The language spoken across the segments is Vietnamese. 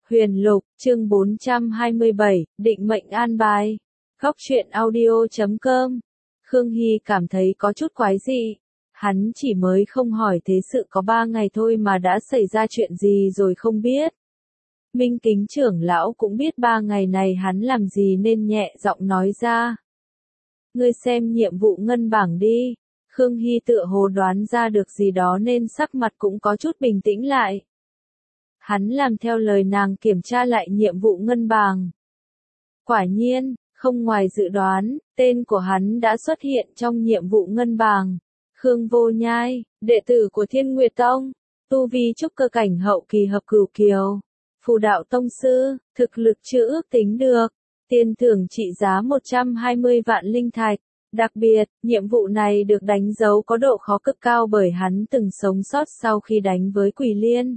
Huyền Lục, chương 427, định mệnh an bài. Góc truyện audio.com. Khương Hy cảm thấy có chút quái dị. Hắn chỉ mới không hỏi thế sự có 3 ngày thôi mà đã xảy ra chuyện gì rồi không biết. Minh Kính trưởng lão cũng biết 3 ngày này hắn làm gì nên nhẹ giọng nói ra. Ngươi xem nhiệm vụ ngân bảng đi. Khương Hy tựa hồ đoán ra được gì đó nên sắc mặt cũng có chút bình tĩnh lại. Hắn làm theo lời nàng kiểm tra lại nhiệm vụ ngân bảng. Quả nhiên, không ngoài dự đoán, tên của hắn đã xuất hiện trong nhiệm vụ ngân bảng. Khương Vô Nhai, đệ tử của Thiên Nguyệt Tông, tu vi trúc cơ cảnh hậu kỳ hợp cửu kiều. Phù đạo tông sư, thực lực chưa ước tính được. Tiền thưởng trị giá 120 vạn linh thạch. Đặc biệt, nhiệm vụ này được đánh dấu có độ khó cực cao bởi hắn từng sống sót sau khi đánh với Quỷ Liên.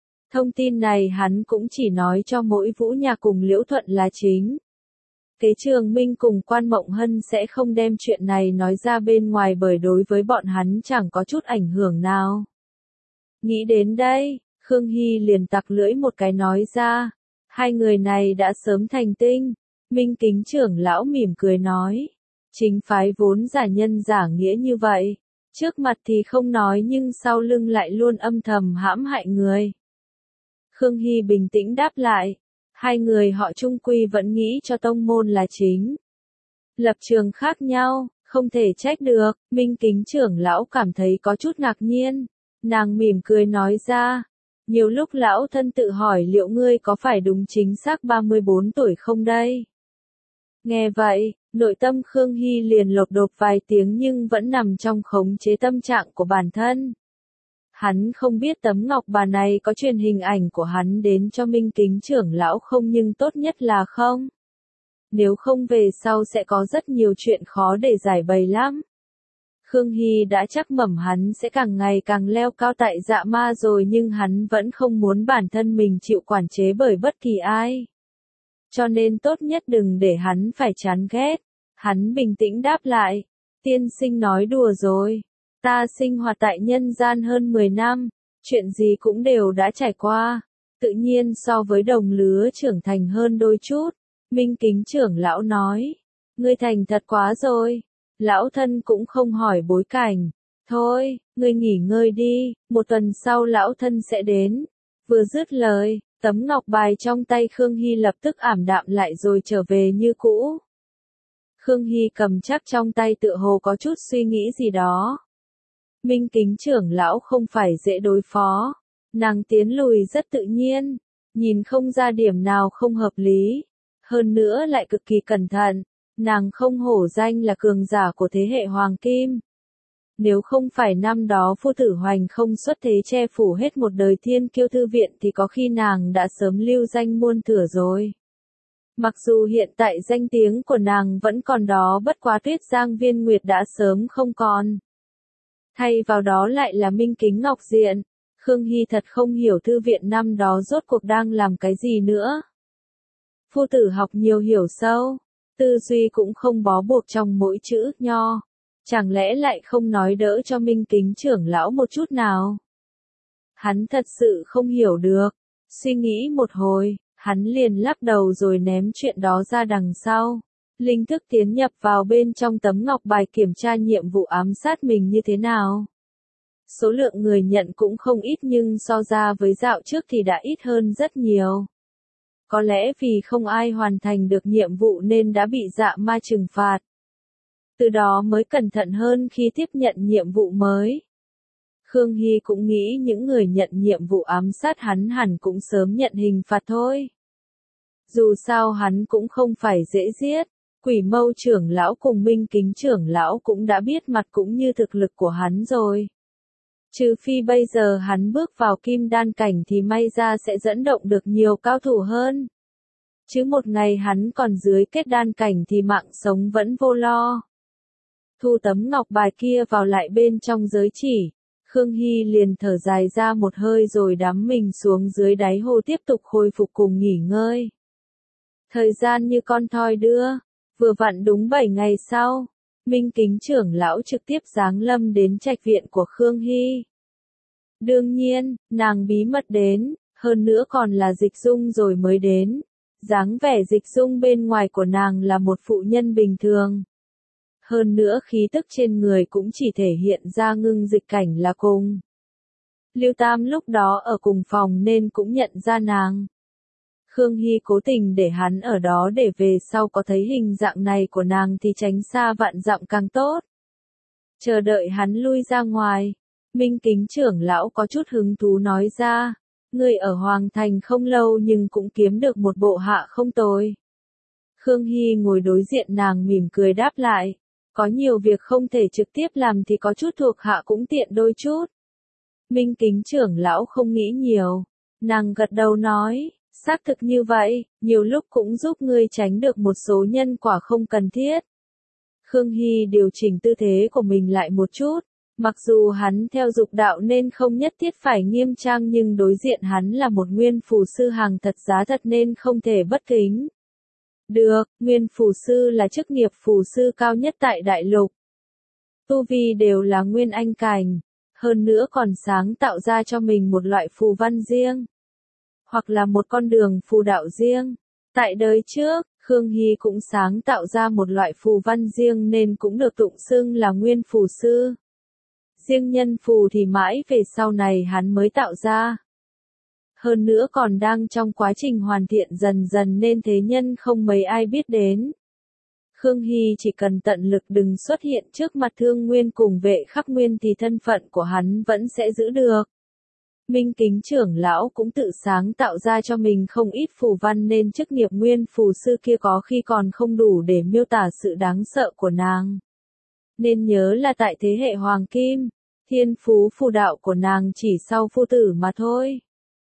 Thông tin này hắn cũng chỉ nói cho mỗi Vũ Nhà cùng Liễu Thuận là chính. Kế Trường Minh cùng Quan Mộng Hân sẽ không đem chuyện này nói ra bên ngoài bởi đối với bọn hắn chẳng có chút ảnh hưởng nào. Nghĩ đến đây, Khương Hy liền tặc lưỡi một cái nói ra. Hai người này đã sớm thành tinh. Minh Kính trưởng lão mỉm cười nói. Chính phái vốn giả nhân giả nghĩa như vậy. Trước mặt thì không nói nhưng sau lưng lại luôn âm thầm hãm hại người. Khương Hy bình tĩnh đáp lại. Hai người họ chung quy vẫn nghĩ cho tông môn là chính. Lập trường khác nhau, không thể trách được. Minh Kính trưởng lão cảm thấy có chút ngạc nhiên. Nàng mỉm cười nói ra. Nhiều lúc lão thân tự hỏi liệu ngươi có phải đúng chính xác 34 tuổi không đây? Nghe vậy, nội tâm Khương Hy liền lột đột vài tiếng nhưng vẫn nằm trong khống chế tâm trạng của bản thân. Hắn không biết tấm ngọc bà này có truyền hình ảnh của hắn đến cho Minh Kính trưởng lão không nhưng tốt nhất là không. Nếu không về sau sẽ có rất nhiều chuyện khó để giải bày lắm. Khương Hy đã chắc mẩm hắn sẽ càng ngày càng leo cao tại dạ ma rồi nhưng hắn vẫn không muốn bản thân mình chịu quản chế bởi bất kỳ ai. Cho nên tốt nhất đừng để hắn phải chán ghét. Hắn bình tĩnh đáp lại. Tiên sinh nói đùa rồi. Ta sinh hoạt tại nhân gian hơn 10 năm. Chuyện gì cũng đều đã trải qua. Tự nhiên so với đồng lứa trưởng thành hơn đôi chút. Minh Kính trưởng lão nói. Ngươi thành thật quá rồi. Lão thân cũng không hỏi bối cảnh. Thôi, ngươi nghỉ ngơi đi. Một tuần sau lão thân sẽ đến. Vừa dứt lời. Tấm ngọc bài trong tay Khương Hy lập tức ảm đạm lại rồi trở về như cũ. Khương Hy cầm chắc trong tay tựa hồ có chút suy nghĩ gì đó. Minh Kính trưởng lão không phải dễ đối phó. Nàng tiến lùi rất tự nhiên. Nhìn không ra điểm nào không hợp lý. Hơn nữa lại cực kỳ cẩn thận. Nàng không hổ danh là cường giả của thế hệ Hoàng Kim. Nếu không phải năm đó Phu Tử Hoành không xuất thế che phủ hết một đời Thiên Kiêu thư viện thì có khi nàng đã sớm lưu danh muôn thuở rồi. Mặc dù hiện tại danh tiếng của nàng vẫn còn đó bất quá Tuyết Giang Viên Nguyệt đã sớm không còn. Thay vào đó lại là Minh Kính Ngọc Diện. Khương Hy thật không hiểu thư viện năm đó rốt cuộc đang làm cái gì nữa. Phu tử học nhiều hiểu sâu, tư duy cũng không bó buộc trong mỗi chữ nho. Chẳng lẽ lại không nói đỡ cho Minh Kính trưởng lão một chút nào? Hắn thật sự không hiểu được. Suy nghĩ một hồi, hắn liền lắc đầu rồi ném chuyện đó ra đằng sau. Linh thức tiến nhập vào bên trong tấm ngọc bài kiểm tra nhiệm vụ ám sát mình như thế nào. Số lượng người nhận cũng không ít nhưng so ra với dạo trước thì đã ít hơn rất nhiều. Có lẽ vì không ai hoàn thành được nhiệm vụ nên đã bị dạ ma trừng phạt. Từ đó mới cẩn thận hơn khi tiếp nhận nhiệm vụ mới. Khương Hy cũng nghĩ những người nhận nhiệm vụ ám sát hắn hẳn cũng sớm nhận hình phạt thôi. Dù sao hắn cũng không phải dễ giết. Quỷ Mâu trưởng lão cùng Minh Kính trưởng lão cũng đã biết mặt cũng như thực lực của hắn rồi. Trừ phi bây giờ hắn bước vào kim đan cảnh thì may ra sẽ dẫn động được nhiều cao thủ hơn. Chứ một ngày hắn còn dưới kết đan cảnh thì mạng sống vẫn vô lo. Thu tấm ngọc bài kia vào lại bên trong giới chỉ. Khương Hy liền thở dài ra một hơi rồi đắm mình xuống dưới đáy hồ tiếp tục khôi phục cùng nghỉ ngơi. Thời gian như con thoi đưa. Vừa vặn đúng 7 ngày sau. Minh Kính trưởng lão trực tiếp giáng lâm đến trạch viện của Khương Hy. Đương nhiên, nàng bí mật đến. Hơn nữa còn là Dịch Dung rồi mới đến. Dáng vẻ Dịch Dung bên ngoài của nàng là một phụ nhân bình thường. Hơn nữa khí tức trên người cũng chỉ thể hiện ra Ngưng Dịch Cảnh là cùng. Lưu Tam lúc đó ở cùng phòng nên cũng nhận ra nàng. Khương Hy cố tình để hắn ở đó để về sau có thấy hình dạng này của nàng thì tránh xa vạn dặm càng tốt. Chờ đợi hắn lui ra ngoài, Minh Kính trưởng lão có chút hứng thú nói ra, người ở Hoàng Thành không lâu nhưng cũng kiếm được một bộ hạ không tồi. Khương Hy ngồi đối diện nàng mỉm cười đáp lại, có nhiều việc không thể trực tiếp làm thì có chút thuộc hạ cũng tiện đôi chút. Minh Kính trưởng lão không nghĩ nhiều, nàng gật đầu nói, xác thực như vậy, nhiều lúc cũng giúp ngươi tránh được một số nhân quả không cần thiết. Khương Hy điều chỉnh tư thế của mình lại một chút, mặc dù hắn theo dục đạo nên không nhất thiết phải nghiêm trang nhưng đối diện hắn là một nguyên phù sư hàng thật giá thật nên không thể bất kính. Được, nguyên phù sư là chức nghiệp phù sư cao nhất tại đại lục. Tu vi đều là nguyên anh cảnh, hơn nữa còn sáng tạo ra cho mình một loại phù văn riêng, hoặc là một con đường phù đạo riêng. Tại đời trước, Khương Hy cũng sáng tạo ra một loại phù văn riêng nên cũng được tụng xưng là nguyên phù sư. Riêng nhân phù thì mãi về sau này hắn mới tạo ra. Hơn nữa còn đang trong quá trình hoàn thiện dần dần nên thế nhân không mấy ai biết đến. Khương Hy chỉ cần tận lực đừng xuất hiện trước mặt Thương Nguyên cùng Vệ Khắc Nguyên thì thân phận của hắn vẫn sẽ giữ được. Minh Kính trưởng lão cũng tự sáng tạo ra cho mình không ít phù văn nên chức nghiệp nguyên phù sư kia có khi còn không đủ để miêu tả sự đáng sợ của nàng. Nên nhớ là tại thế hệ Hoàng Kim, thiên phú phù đạo của nàng chỉ sau phu tử mà thôi.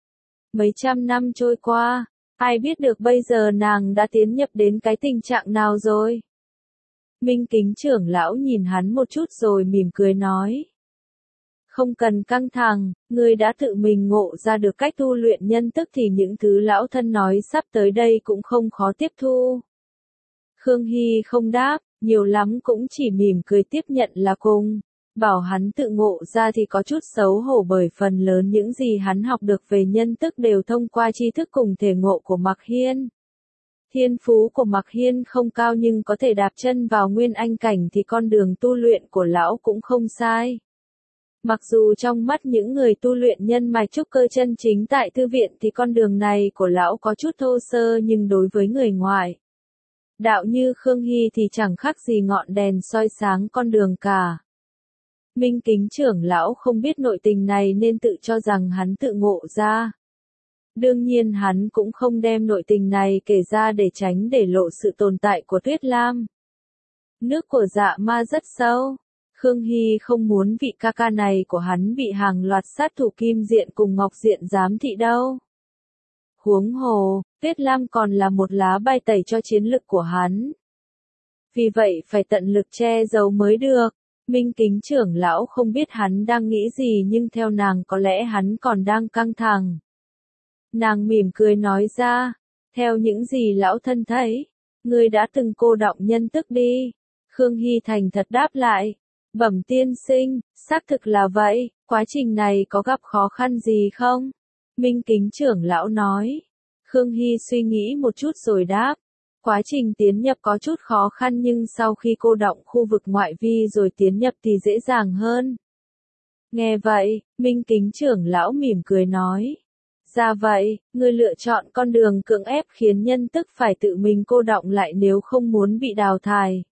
Mấy trăm năm trôi qua, ai biết được bây giờ nàng đã tiến nhập đến cái tình trạng nào rồi. Minh Kính trưởng lão nhìn hắn một chút rồi mỉm cười nói. Không cần căng thẳng, ngươi đã tự mình ngộ ra được cách tu luyện nhân tức thì những thứ lão thân nói sắp tới đây cũng không khó tiếp thu. Khương Hy không đáp, nhiều lắm cũng chỉ mỉm cười tiếp nhận là cùng. Bảo hắn tự ngộ ra thì có chút xấu hổ bởi phần lớn những gì hắn học được về nhân tức đều thông qua tri thức cùng thể ngộ của Mạc Hiên. Thiên phú của Mạc Hiên không cao nhưng có thể đạp chân vào nguyên anh cảnh thì con đường tu luyện của lão cũng không sai. Mặc dù trong mắt những người tu luyện nhân mạch trúc cơ chân chính tại thư viện thì con đường này của lão có chút thô sơ nhưng đối với người ngoài đạo như Khương Hy thì chẳng khác gì ngọn đèn soi sáng con đường cả. Minh Kính trưởng lão không biết nội tình này nên tự cho rằng hắn tự ngộ ra. Đương nhiên hắn cũng không đem nội tình này kể ra để tránh để lộ sự tồn tại của Tuyết Lam. Nước của dạ ma rất sâu. Khương Hy không muốn vị ca ca này của hắn bị hàng loạt sát thủ Kim Diện cùng Ngọc Diện giám thị đâu. Huống hồ, Tuyết Lam còn là một lá bài tẩy cho chiến lực của hắn. Vì vậy phải tận lực che giấu mới được. Minh Kính trưởng lão không biết hắn đang nghĩ gì nhưng theo nàng có lẽ hắn còn đang căng thẳng. Nàng mỉm cười nói ra, theo những gì lão thân thấy, ngươi đã từng cô đọng nhân tức đi. Khương Hy thành thật đáp lại, bẩm tiên sinh, xác thực là vậy, quá trình này có gặp khó khăn gì không? Minh Kính trưởng lão nói. Khương Hy suy nghĩ một chút rồi đáp. Quá trình tiến nhập có chút khó khăn nhưng sau khi cô đọng khu vực ngoại vi rồi tiến nhập thì dễ dàng hơn. Nghe vậy, Minh Kính trưởng lão mỉm cười nói. Ra vậy, ngươi lựa chọn con đường cưỡng ép khiến nhân tức phải tự mình cô đọng lại nếu không muốn bị đào thải.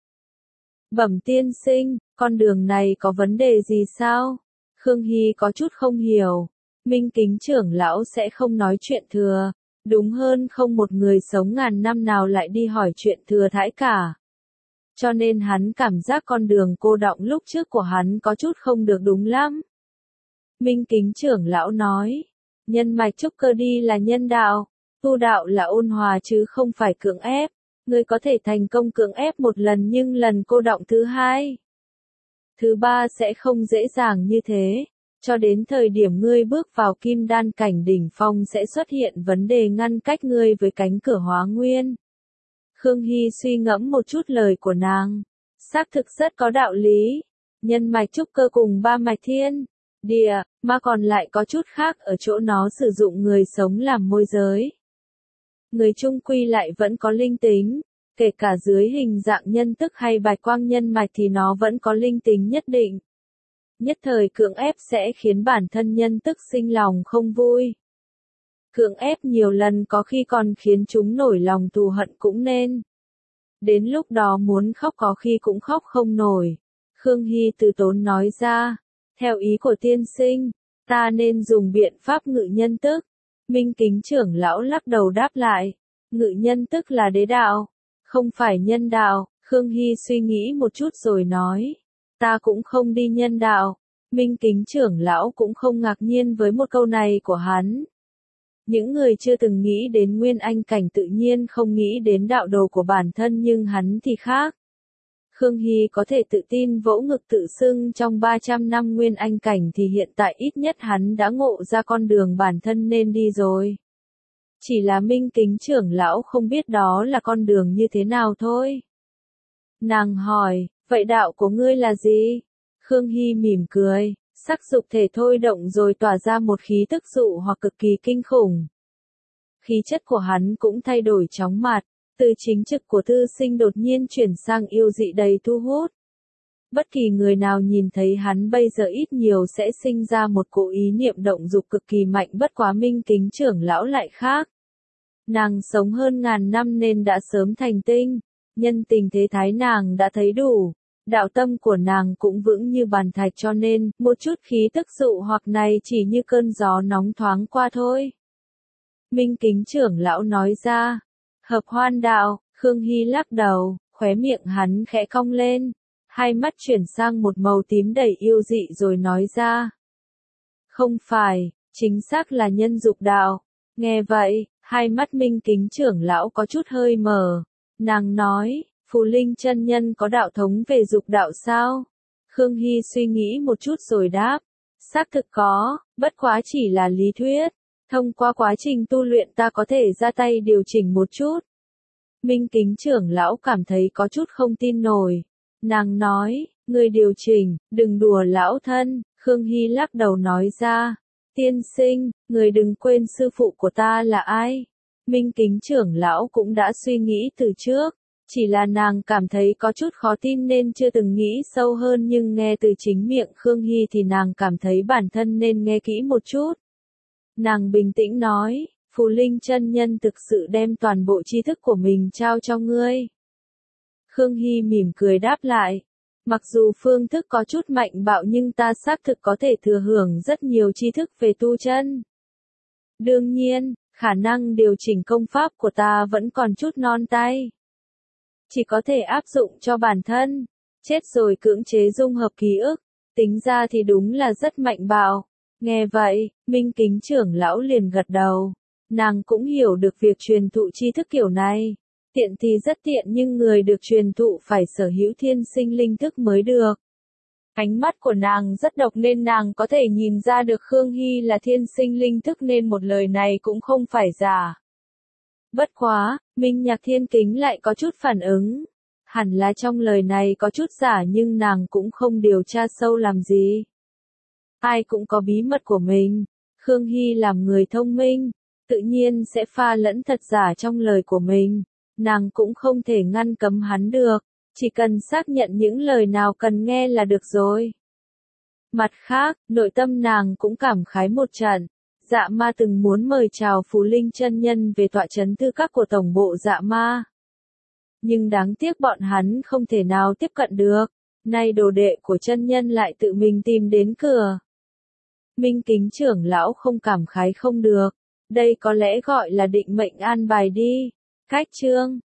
Bẩm tiên sinh, con đường này có vấn đề gì sao? Khương Hy có chút không hiểu. Minh Kính trưởng lão sẽ không nói chuyện thừa. Đúng hơn không một người sống ngàn năm nào lại đi hỏi chuyện thừa thãi cả. Cho nên hắn cảm giác con đường cô đọng lúc trước của hắn có chút không được đúng lắm. Minh Kính trưởng lão nói, nhân mạch trúc cơ đi là nhân đạo, tu đạo là ôn hòa chứ không phải cưỡng ép. Ngươi có thể thành công cưỡng ép một lần nhưng lần cô đọng thứ hai, thứ ba sẽ không dễ dàng như thế. Cho đến thời điểm ngươi bước vào kim đan cảnh đỉnh phong sẽ xuất hiện vấn đề ngăn cách ngươi với cánh cửa hóa nguyên. Khương Hy suy ngẫm một chút lời của nàng. Xác thực rất có đạo lý. Nhân mạch trúc cơ cùng ba mạch thiên. địa, mà còn lại có chút khác ở chỗ nó sử dụng người sống làm môi giới. Người chung quy lại vẫn có linh tính, kể cả dưới hình dạng nhân tức hay bạch quang nhân mạch thì nó vẫn có linh tính nhất định. Nhất thời cưỡng ép sẽ khiến bản thân nhân tức sinh lòng không vui. Cưỡng ép nhiều lần có khi còn khiến chúng nổi lòng thù hận cũng nên. Đến lúc đó muốn khóc có khi cũng khóc không nổi. Khương Hy từ tốn nói ra, theo ý của tiên sinh, ta nên dùng biện pháp ngự nhân tức. Minh Kính trưởng lão lắc đầu đáp lại, ngự nhân tức là đế đạo, không phải nhân đạo. Khương Hy suy nghĩ một chút rồi nói, ta cũng không đi nhân đạo. Minh Kính trưởng lão cũng không ngạc nhiên với một câu này của hắn. Những người chưa từng nghĩ đến nguyên anh cảnh tự nhiên không nghĩ đến đạo đồ của bản thân, nhưng hắn thì khác. Khương Hy có thể tự tin vỗ ngực tự xưng trong 300 năm nguyên anh cảnh thì hiện tại ít nhất hắn đã ngộ ra con đường bản thân nên đi rồi. Chỉ là Minh Kính trưởng lão không biết đó là con đường như thế nào thôi. Nàng hỏi, vậy đạo của ngươi là gì? Khương Hy mỉm cười, sắc dục thể thôi động rồi tỏa ra một khí tức dụ hoặc cực kỳ kinh khủng. Khí chất của hắn cũng thay đổi chóng mặt, từ chính trực của thư sinh đột nhiên chuyển sang yêu dị đầy thu hút. Bất kỳ người nào nhìn thấy hắn bây giờ ít nhiều sẽ sinh ra một cỗ ý niệm động dục cực kỳ mạnh, bất quá Minh Kính trưởng lão lại khác. Nàng sống hơn ngàn năm nên đã sớm thành tinh, nhân tình thế thái nàng đã thấy đủ. Đạo tâm của nàng cũng vững như bàn thạch cho nên, một chút khí tức dụ hoặc này chỉ như cơn gió nóng thoáng qua thôi. Minh Kính trưởng lão nói ra, hợp hoan đạo. Khương Hy lắc đầu, khóe miệng hắn khẽ cong lên, hai mắt chuyển sang một màu tím đầy yêu dị rồi nói ra. Không phải, chính xác là nhân dục đạo. Nghe vậy, hai mắt Minh Kính trưởng lão có chút hơi mờ. Nàng nói, Phù Linh chân nhân có đạo thống về dục đạo sao? Khương Hy suy nghĩ một chút rồi đáp, xác thực có, bất quá chỉ là lý thuyết. Thông qua quá trình tu luyện ta có thể ra tay điều chỉnh một chút. Minh Kính trưởng lão cảm thấy có chút không tin nổi. Nàng nói, người điều chỉnh, đừng đùa lão thân. Khương Hy lắc đầu nói ra, tiên sinh, người đừng quên sư phụ của ta là ai. Minh Kính trưởng lão cũng đã suy nghĩ từ trước. Chỉ là nàng cảm thấy có chút khó tin nên chưa từng nghĩ sâu hơn, nhưng nghe từ chính miệng Khương Hy thì nàng cảm thấy bản thân nên nghe kỹ một chút. Nàng bình tĩnh nói, Phù Linh chân nhân thực sự đem toàn bộ tri thức của mình trao cho ngươi. Khương Hy mỉm cười đáp lại, mặc dù phương thức có chút mạnh bạo nhưng ta xác thực có thể thừa hưởng rất nhiều tri thức về tu chân. Đương nhiên, khả năng điều chỉnh công pháp của ta vẫn còn chút non tay. Chỉ có thể áp dụng cho bản thân, chết rồi cưỡng chế dung hợp ký ức, tính ra thì đúng là rất mạnh bạo. Nghe vậy, Minh Kính trưởng lão liền gật đầu, nàng cũng hiểu được việc truyền thụ tri thức kiểu này. Tiện thì rất tiện nhưng người được truyền thụ phải sở hữu thiên sinh linh thức mới được. Ánh mắt của nàng rất độc nên nàng có thể nhìn ra được Khương Hy là thiên sinh linh thức nên một lời này cũng không phải giả. Bất quá, Minh Nhạc Thiên Kính lại có chút phản ứng. Hẳn là trong lời này có chút giả nhưng nàng cũng không điều tra sâu làm gì. Ai cũng có bí mật của mình. Khương Hy làm người thông minh, tự nhiên sẽ pha lẫn thật giả trong lời của mình. Nàng cũng không thể ngăn cấm hắn được, chỉ cần xác nhận những lời nào cần nghe là được rồi. Mặt khác, nội tâm nàng cũng cảm khái một trận. Dạ Ma từng muốn mời chào Phù Linh chân nhân về tọa trấn tư các của tổng bộ Dạ Ma. Nhưng đáng tiếc bọn hắn không thể nào tiếp cận được. Nay đồ đệ của chân nhân lại tự mình tìm đến cửa. Minh Kính trưởng lão không cảm khái không được. Đây có lẽ gọi là định mệnh an bài đi. Cách chương